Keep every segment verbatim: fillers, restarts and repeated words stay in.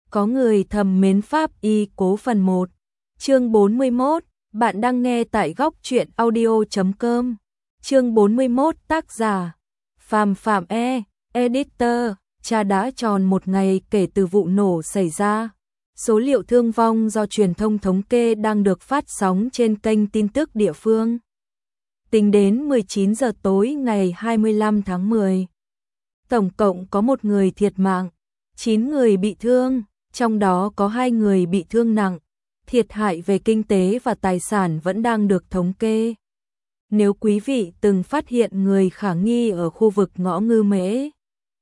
Có người thầm mến Pháp Y Cố phần một. Chương bốn mươi mốt, bạn đang nghe tại góc truyện audio chấm com. Chương bốn mươi mốt, tác giả Phạm Phạm E, editor. Cha đã tròn một ngày kể từ vụ nổ xảy ra. Số liệu thương vong do truyền thông thống kê đang được phát sóng trên kênh tin tức địa phương. Tính đến mười chín giờ tối ngày hai mươi lăm tháng mười, tổng cộng có một người thiệt mạng, chín người bị thương, trong đó có hai người bị thương nặng. Thiệt hại về kinh tế và tài sản vẫn đang được thống kê. Nếu quý vị từng phát hiện người khả nghi ở khu vực ngõ Ngư Mễ,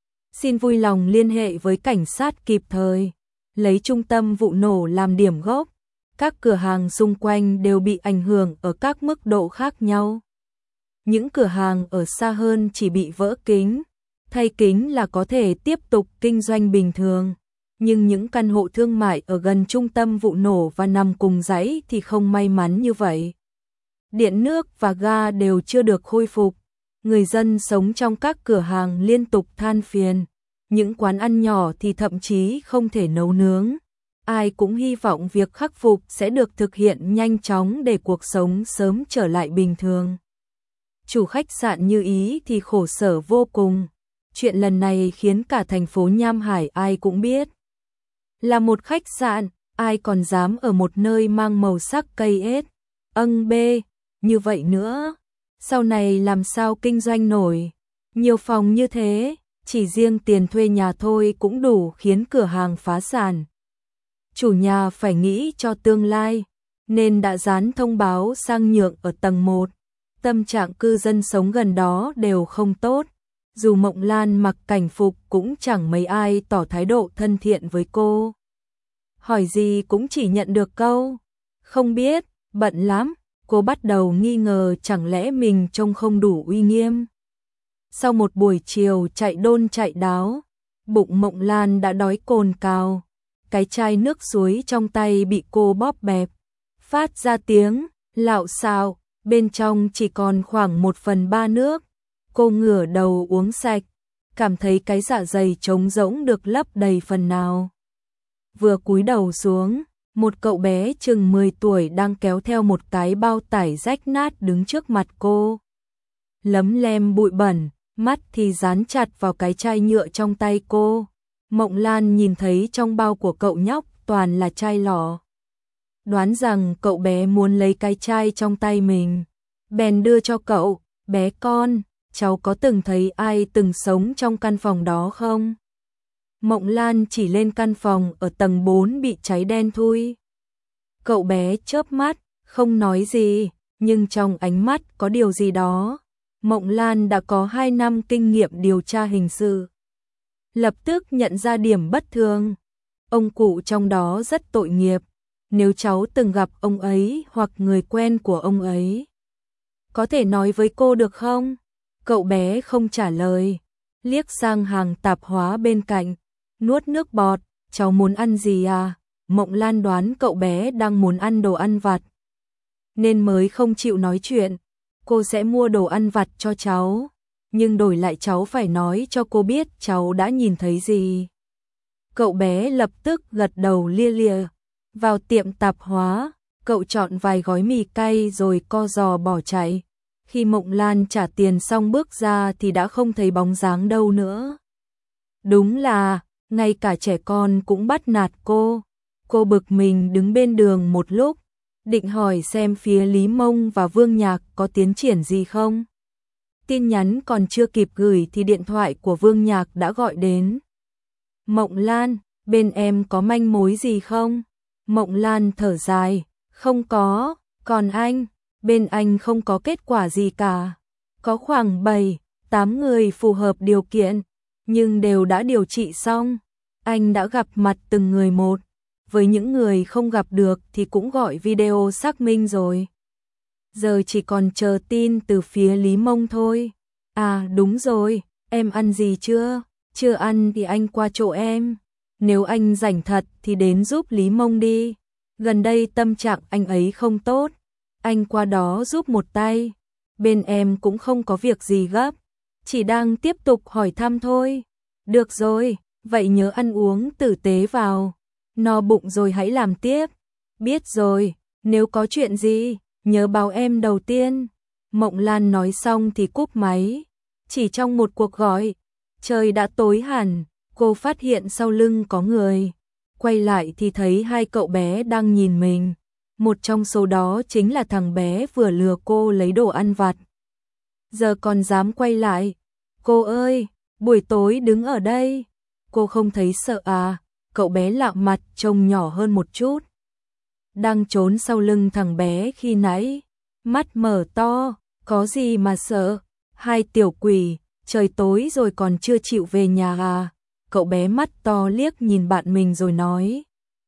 xin vui lòng liên hệ với cảnh sát kịp thời, lấy trung tâm vụ nổ làm điểm gốc. Các cửa hàng xung quanh đều bị ảnh hưởng ở các mức độ khác nhau. Những cửa hàng ở xa hơn chỉ bị vỡ kính, thay kính là có thể tiếp tục kinh doanh bình thường. Nhưng những căn hộ thương mại ở gần trung tâm vụ nổ và nằm cùng dãy thì không may mắn như vậy. Điện nước và ga đều chưa được khôi phục. Người dân sống trong các cửa hàng liên tục than phiền. Những quán ăn nhỏ thì thậm chí không thể nấu nướng. Ai cũng hy vọng việc khắc phục sẽ được thực hiện nhanh chóng để cuộc sống sớm trở lại bình thường. Chủ khách sạn Như Ý thì khổ sở vô cùng. Chuyện lần này khiến cả thành phố Nham Hải ai cũng biết. Là một khách sạn, ai còn dám ở một nơi mang màu sắc cây ết, âng bê, như vậy nữa. Sau này làm sao kinh doanh nổi. Nhiều phòng như thế, chỉ riêng tiền thuê nhà thôi cũng đủ khiến cửa hàng phá sản. Chủ nhà phải nghĩ cho tương lai, nên đã dán thông báo sang nhượng ở tầng một. Tâm trạng cư dân sống gần đó đều không tốt. Dù Mộng Lan mặc cảnh phục cũng chẳng mấy ai tỏ thái độ thân thiện với cô. Hỏi gì cũng chỉ nhận được câu không biết, bận lắm. Cô bắt đầu nghi ngờ chẳng lẽ mình trông không đủ uy nghiêm. Sau một buổi chiều chạy đôn chạy đáo, bụng Mộng Lan đã đói cồn cào. Cái chai nước suối trong tay bị cô bóp bẹp, phát ra tiếng lạo xạo, bên trong chỉ còn khoảng một phần ba nước. Cô ngửa đầu uống sạch, cảm thấy cái dạ dày trống rỗng được lấp đầy phần nào. Vừa cúi đầu xuống, một cậu bé chừng mười tuổi đang kéo theo một cái bao tải rách nát đứng trước mặt cô. Lấm lem bụi bẩn, mắt thì dán chặt vào cái chai nhựa trong tay cô. Mộng Lan nhìn thấy trong bao của cậu nhóc toàn là chai lọ. Đoán rằng cậu bé muốn lấy cái chai trong tay mình, bèn đưa cho cậu. Bé con, cháu có từng thấy ai từng sống trong căn phòng đó không? Mộng Lan chỉ lên căn phòng ở tầng bốn bị cháy đen thui. Cậu bé chớp mắt, không nói gì, nhưng trong ánh mắt có điều gì đó. Mộng Lan đã có hai năm kinh nghiệm điều tra hình sự. Lập tức nhận ra điểm bất thường. Ông cụ trong đó rất tội nghiệp. Nếu cháu từng gặp ông ấy hoặc người quen của ông ấy, có thể nói với cô được không? Cậu bé không trả lời, liếc sang hàng tạp hóa bên cạnh, nuốt nước bọt. Cháu muốn ăn gì à? Mộng Lan đoán cậu bé đang muốn ăn đồ ăn vặt, nên mới không chịu nói chuyện. Cô sẽ mua đồ ăn vặt cho cháu, nhưng đổi lại cháu phải nói cho cô biết cháu đã nhìn thấy gì. Cậu bé lập tức gật đầu lia lịa. Vào tiệm tạp hóa, cậu chọn vài gói mì cay rồi co giò bỏ chạy. Khi Mộng Lan trả tiền xong bước ra thì đã không thấy bóng dáng đâu nữa. Đúng là, ngay cả trẻ con cũng bắt nạt cô. Cô bực mình đứng bên đường một lúc, định hỏi xem phía Lý Mông và Vương Nhạc có tiến triển gì không. Tin nhắn còn chưa kịp gửi thì điện thoại của Vương Nhạc đã gọi đến. Mộng Lan, bên em có manh mối gì không? Mộng Lan thở dài, không có. Còn anh? Bên anh không có kết quả gì cả. Có khoảng bảy, tám người phù hợp điều kiện, nhưng đều đã điều trị xong. Anh đã gặp mặt từng người một. Với những người không gặp được thì cũng gọi video xác minh rồi. Giờ chỉ còn chờ tin từ phía Lý Mông thôi. À đúng rồi, em ăn gì chưa? Chưa ăn thì anh qua chỗ em. Nếu anh rảnh thật thì đến giúp Lý Mông đi. Gần đây tâm trạng anh ấy không tốt. Anh qua đó giúp một tay. Bên em cũng không có việc gì gấp, chỉ đang tiếp tục hỏi thăm thôi. Được rồi, vậy nhớ ăn uống tử tế vào. no bụng rồi hãy làm tiếp. Biết rồi, nếu có chuyện gì, nhớ báo em đầu tiên. Mộng Lan nói xong thì cúp máy. Chỉ trong một cuộc gọi, trời đã tối hẳn, cô phát hiện sau lưng có người. Quay lại thì thấy hai cậu bé đang nhìn mình. Một trong số đó chính là thằng bé vừa lừa cô lấy đồ ăn vặt. Giờ còn dám quay lại. Cô ơi, buổi tối đứng ở đây. Cô không thấy sợ à? Cậu bé lạ mặt trông nhỏ hơn một chút. Đang trốn sau lưng thằng bé khi nãy. Mắt mở to, có gì mà sợ? Hai tiểu quỷ, trời tối rồi còn chưa chịu về nhà à? Cậu bé mắt to liếc nhìn bạn mình rồi nói.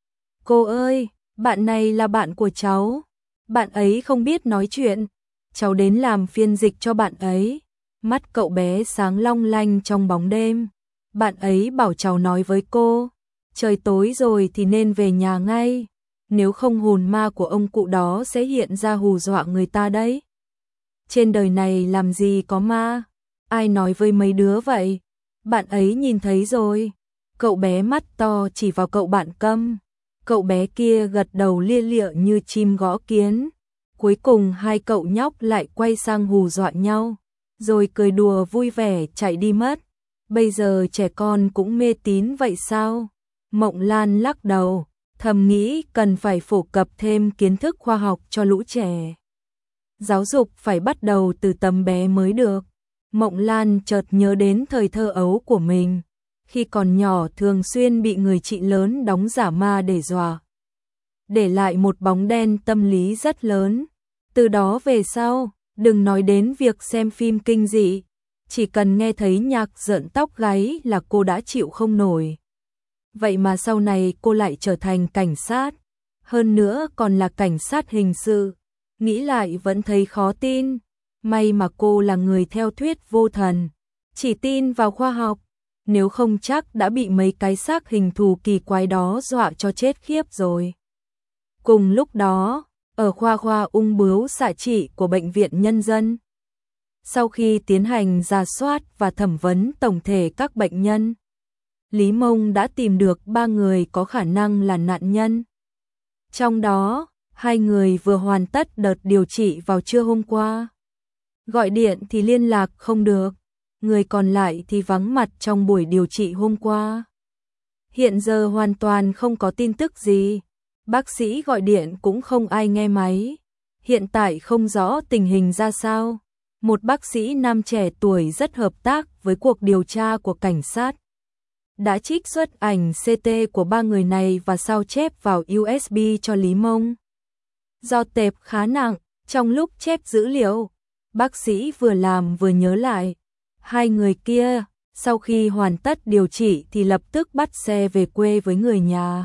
Cô ơi, bạn này là bạn của cháu. Bạn ấy không biết nói chuyện. Cháu đến làm phiên dịch cho bạn ấy. Mắt cậu bé sáng long lanh trong bóng đêm. Bạn ấy bảo cháu nói với cô. Trời tối rồi thì nên về nhà ngay. Nếu không hồn ma của ông cụ đó sẽ hiện ra hù dọa người ta đấy. Trên đời này làm gì có ma? Ai nói với mấy đứa vậy? Bạn ấy nhìn thấy rồi. Cậu bé mắt to chỉ vào cậu bạn câm. Cậu bé kia gật đầu lia lịa như chim gõ kiến. Cuối cùng hai cậu nhóc lại quay sang hù dọa nhau, rồi cười đùa vui vẻ chạy đi mất. Bây giờ trẻ con cũng mê tín vậy sao? Mộng Lan lắc đầu, thầm nghĩ cần phải phổ cập thêm kiến thức khoa học cho lũ trẻ. Giáo dục phải bắt đầu từ tầm bé mới được. Mộng Lan chợt nhớ đến thời thơ ấu của mình. Khi còn nhỏ thường xuyên bị người chị lớn đóng giả ma để dọa. Để lại một bóng đen tâm lý rất lớn. Từ đó về sau, đừng nói đến việc xem phim kinh dị. Chỉ cần nghe thấy nhạc rợn tóc gáy là cô đã chịu không nổi. Vậy mà sau này cô lại trở thành cảnh sát. Hơn nữa còn là cảnh sát hình sự. Nghĩ lại vẫn thấy khó tin. May mà cô là người theo thuyết vô thần. Chỉ tin vào khoa học. Nếu không chắc đã bị mấy cái xác hình thù kỳ quái đó dọa cho chết khiếp rồi. Cùng lúc đó, ở khoa khoa ung bướu xạ trị của Bệnh viện Nhân dân, sau khi tiến hành rà soát và thẩm vấn tổng thể các bệnh nhân, Lý Mông đã tìm được ba người có khả năng là nạn nhân. Trong đó, hai người vừa hoàn tất đợt điều trị vào trưa hôm qua. Gọi điện thì liên lạc không được, người còn lại thì vắng mặt trong buổi điều trị hôm qua. Hiện giờ hoàn toàn không có tin tức gì. Bác sĩ gọi điện cũng không ai nghe máy. Hiện tại không rõ tình hình ra sao. Một bác sĩ nam trẻ tuổi rất hợp tác với cuộc điều tra của cảnh sát. Đã trích xuất ảnh xê tê của ba người này và sao chép vào u ét bê cho Lý Mông. Do tệp khá nặng, trong lúc chép dữ liệu, bác sĩ vừa làm vừa nhớ lại. Hai người kia, sau khi hoàn tất điều trị thì lập tức bắt xe về quê với người nhà.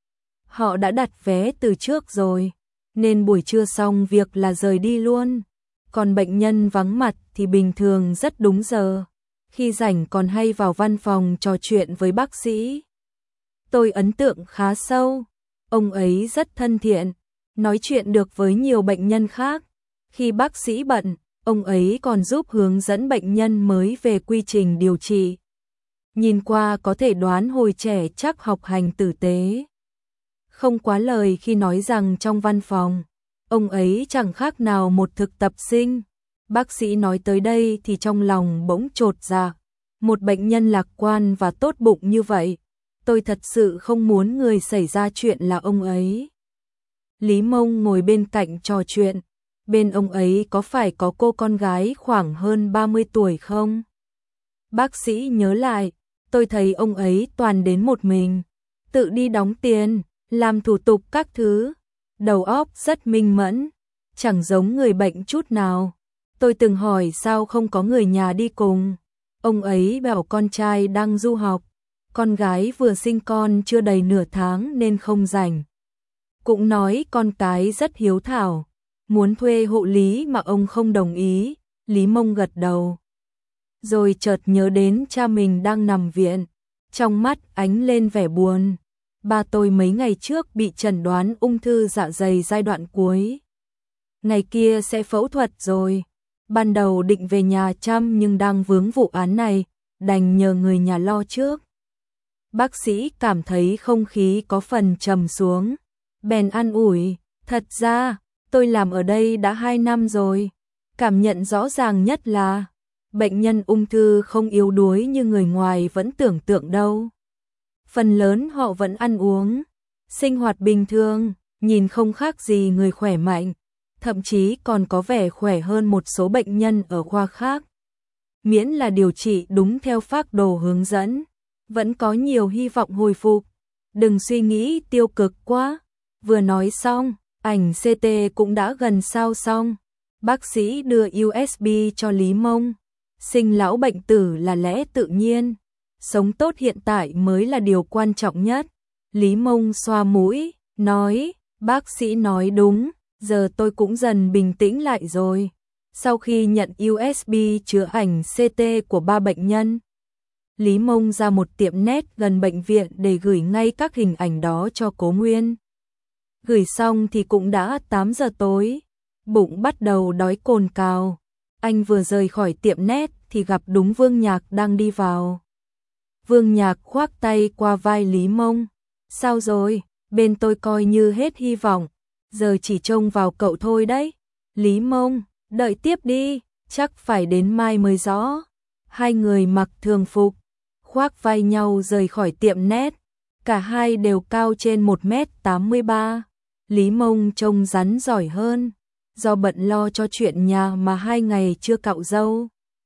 Họ đã đặt vé từ trước rồi, nên buổi trưa xong việc là rời đi luôn. Còn bệnh nhân vắng mặt thì bình thường rất đúng giờ. Khi rảnh còn hay vào văn phòng trò chuyện với bác sĩ. Tôi ấn tượng khá sâu. Ông ấy rất thân thiện, nói chuyện được với nhiều bệnh nhân khác. Khi bác sĩ bận, ông ấy còn giúp hướng dẫn bệnh nhân mới về quy trình điều trị. Nhìn qua có thể đoán hồi trẻ chắc học hành tử tế. Không quá lời khi nói rằng trong văn phòng, ông ấy chẳng khác nào một thực tập sinh. Bác sĩ nói tới đây thì trong lòng bỗng chột dạ. Một bệnh nhân lạc quan và tốt bụng như vậy, tôi thật sự không muốn người xảy ra chuyện là ông ấy. Lý Mông ngồi bên cạnh trò chuyện. Bên ông ấy có phải có cô con gái khoảng hơn ba mươi tuổi không? Bác sĩ nhớ lại, tôi thấy ông ấy toàn đến một mình, tự đi đóng tiền, làm thủ tục các thứ, đầu óc rất minh mẫn, chẳng giống người bệnh chút nào. Tôi từng hỏi sao không có người nhà đi cùng. Ông ấy bảo con trai đang du học, con gái vừa sinh con chưa đầy nửa tháng nên không rảnh. Cũng nói con cái rất hiếu thảo, muốn thuê hộ lý mà ông không đồng ý. Lý Mông gật đầu. Rồi chợt nhớ đến cha mình đang nằm viện, trong mắt ánh lên vẻ buồn. Ba tôi mấy ngày trước bị chẩn đoán ung thư dạ dày giai đoạn cuối. Ngày kia sẽ phẫu thuật rồi. Ban đầu định về nhà chăm nhưng đang vướng vụ án này, đành nhờ người nhà lo trước. Bác sĩ cảm thấy không khí có phần trầm xuống, bèn an ủi, thật ra, tôi làm ở đây đã hai năm rồi, cảm nhận rõ ràng nhất là bệnh nhân ung thư không yếu đuối như người ngoài vẫn tưởng tượng đâu. Phần lớn họ vẫn ăn uống, sinh hoạt bình thường, nhìn không khác gì người khỏe mạnh, thậm chí còn có vẻ khỏe hơn một số bệnh nhân ở khoa khác. Miễn là điều trị đúng theo phác đồ hướng dẫn, vẫn có nhiều hy vọng hồi phục. Đừng suy nghĩ tiêu cực quá. Vừa nói xong, ảnh xê tê cũng đã gần sao xong. Bác sĩ đưa u ét bê cho Lý Mông. Sinh lão bệnh tử là lẽ tự nhiên. Sống tốt hiện tại mới là điều quan trọng nhất. Lý Mông xoa mũi, nói, bác sĩ nói đúng, giờ tôi cũng dần bình tĩnh lại rồi. Sau khi nhận u ét bê chữa ảnh xê tê của ba bệnh nhân, Lý Mông ra một tiệm net gần bệnh viện để gửi ngay các hình ảnh đó cho Cố Nguyên. Gửi xong thì cũng đã tám giờ tối, bụng bắt đầu đói cồn cào. Anh vừa rời khỏi tiệm net thì gặp đúng Vương Nhạc đang đi vào. Vương Nhạc khoác tay qua vai Lý Mông. Sao rồi, bên tôi coi như hết hy vọng, giờ chỉ trông vào cậu thôi đấy. Lý Mông, đợi tiếp đi, chắc phải đến mai mới rõ. Hai người mặc thường phục, khoác vai nhau rời khỏi tiệm net. Cả hai đều cao trên một mét tám mươi ba. Lý Mông trông rắn giỏi hơn, do bận lo cho chuyện nhà mà hai ngày chưa cạo râu.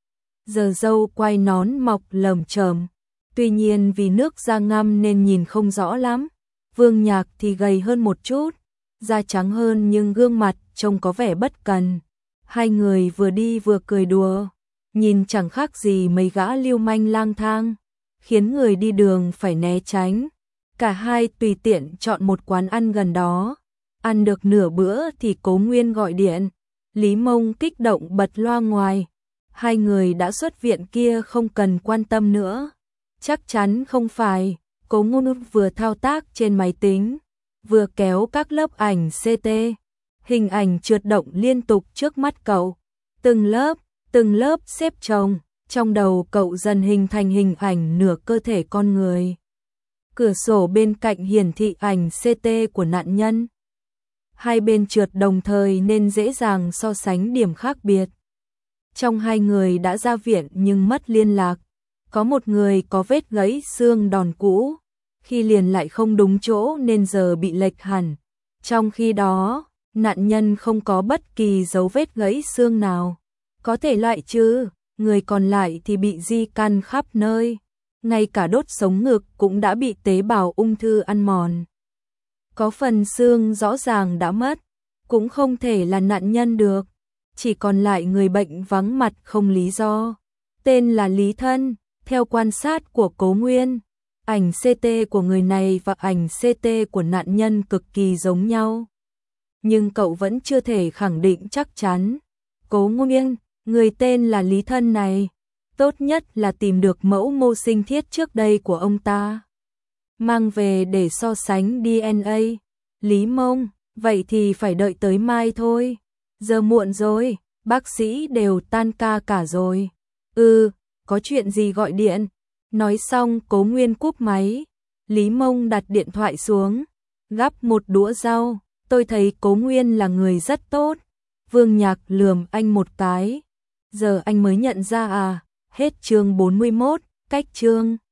Giờ râu quai nón mọc lởm chởm, tuy nhiên vì nước da ngăm nên nhìn không rõ lắm. Vương Nhạc thì gầy hơn một chút, da trắng hơn nhưng gương mặt trông có vẻ bất cần. Hai người vừa đi vừa cười đùa, nhìn chẳng khác gì mấy gã lưu manh lang thang, khiến người đi đường phải né tránh. Cả hai tùy tiện chọn một quán ăn gần đó. Ăn được nửa bữa thì Cố Nguyên gọi điện. Lý Mông kích động bật loa ngoài. Hai người đã xuất viện kia không cần quan tâm nữa. Chắc chắn không phải. Cố Nguyên vừa thao tác trên máy tính, vừa kéo các lớp ảnh xê tê. Hình ảnh trượt động liên tục trước mắt cậu. Từng lớp, từng lớp xếp chồng. Trong đầu cậu dần hình thành hình ảnh nửa cơ thể con người. Cửa sổ bên cạnh hiển thị ảnh xê tê của nạn nhân. Hai bên trượt đồng thời nên dễ dàng so sánh điểm khác biệt. Trong hai người đã ra viện nhưng mất liên lạc. Có một người có vết gãy xương đòn cũ, khi liền lại không đúng chỗ nên giờ bị lệch hẳn. Trong khi đó, nạn nhân không có bất kỳ dấu vết gãy xương nào. Có thể loại chứ, người còn lại thì bị di căn khắp nơi. Ngay cả đốt sống ngực cũng đã bị tế bào ung thư ăn mòn. Có phần xương rõ ràng đã mất, cũng không thể là nạn nhân được. Chỉ còn lại người bệnh vắng mặt không lý do. Tên là Lý Thân. Theo quan sát của Cố Nguyên, ảnh xê tê của người này và ảnh xê tê của nạn nhân cực kỳ giống nhau. Nhưng cậu vẫn chưa thể khẳng định chắc chắn. Cố Nguyên, người tên là Lý Thân này, tốt nhất là tìm được mẫu mô sinh thiết trước đây của ông ta, mang về để so sánh đê en a. Lý Mông, vậy thì phải đợi tới mai thôi. Giờ muộn rồi, bác sĩ đều tan ca cả rồi. Ừ, có chuyện gì gọi điện? Nói xong Cố Nguyên cúp máy. Lý Mông đặt điện thoại xuống, gắp một đũa rau. Tôi thấy Cố Nguyên là người rất tốt. Vương Nhạc lườm anh một cái. Giờ anh mới nhận ra à? Hết chương bốn mươi mốt, cách chương.